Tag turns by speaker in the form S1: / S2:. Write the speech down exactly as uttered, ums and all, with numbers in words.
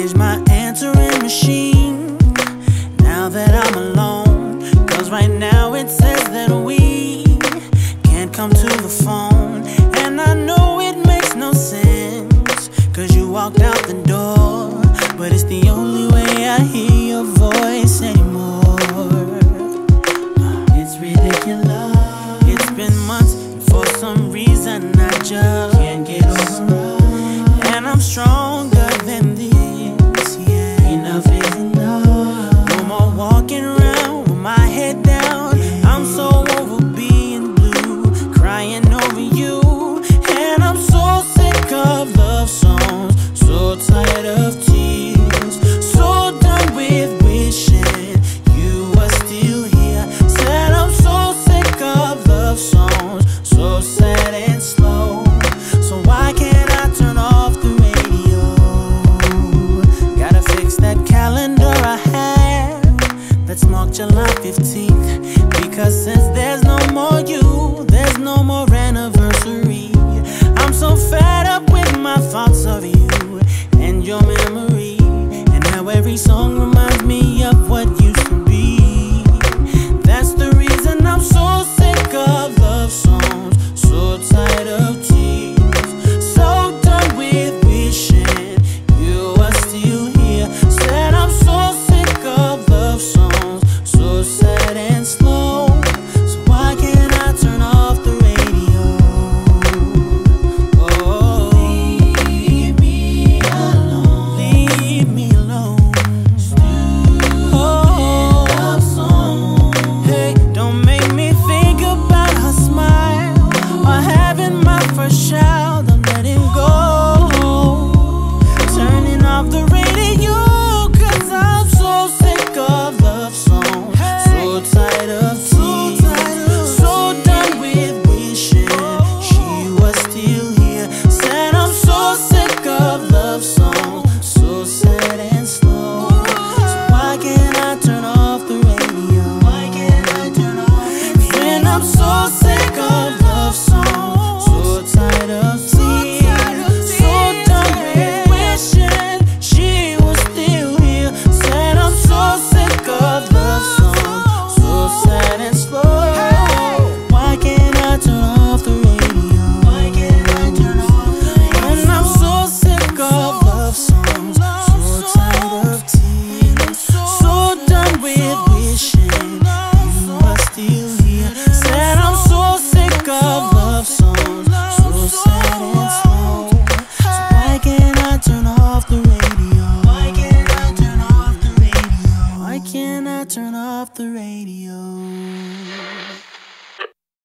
S1: changed my answering machine now that I'm alone. Cause right now it says that we can't come to the phone. And I know it makes no sense, cause you walked out the door, but it's the only way I hear your voice anymore. It's ridiculous. It's been months, and for some reason I just can't get over. And I'm stronger than this, yeah. Enough is enough. No more walking around with my head down. I'm so over being blue, crying over you. And I'm so sick of love songs, so tired of tears, so done with wishing you were still here. Said I'm so sick of love songs, so sad and slow. So why can't I turn off the radio? Gotta fix that calendar I have that's marked July fifteenth. Because since there's no more you, there's no more anniversary. I'm so fed up with my thoughts of you and your memory, and how every song reminds me of what used to be. That's the reason I'm so sick of love songs, so tired of tears, so done with wishing you were still here. Said I'm so sick of love songs, so sad and slow. So why can't I turn off the radio? Oh, leave me alone, leave me alone. Oh, love song. Hey, don't make me think about her smile or having my first child. I'm letting go, turning off the radio, cause I'm so sick of love songs, so tired of tears, so done with wishing she was still here. Said I'm so sick of love songs, so sad and slow. So why can't I turn off the radio? Why can't I turn off? When I'm so sick of love songs, so tired of tears, so done with wishing she was still here. Said I'm so sick of love songs, so sad and slow. Why can't I turn off the radio? Why can't I turn off the radio? When I'm so sick of love songs, so tired of tears, so done with wishing you were still here. Said I'm so sick of love songs, so sad and slow. So why can't I turn off the radio? Why can't I turn off the radio? Why can't I turn off the radio?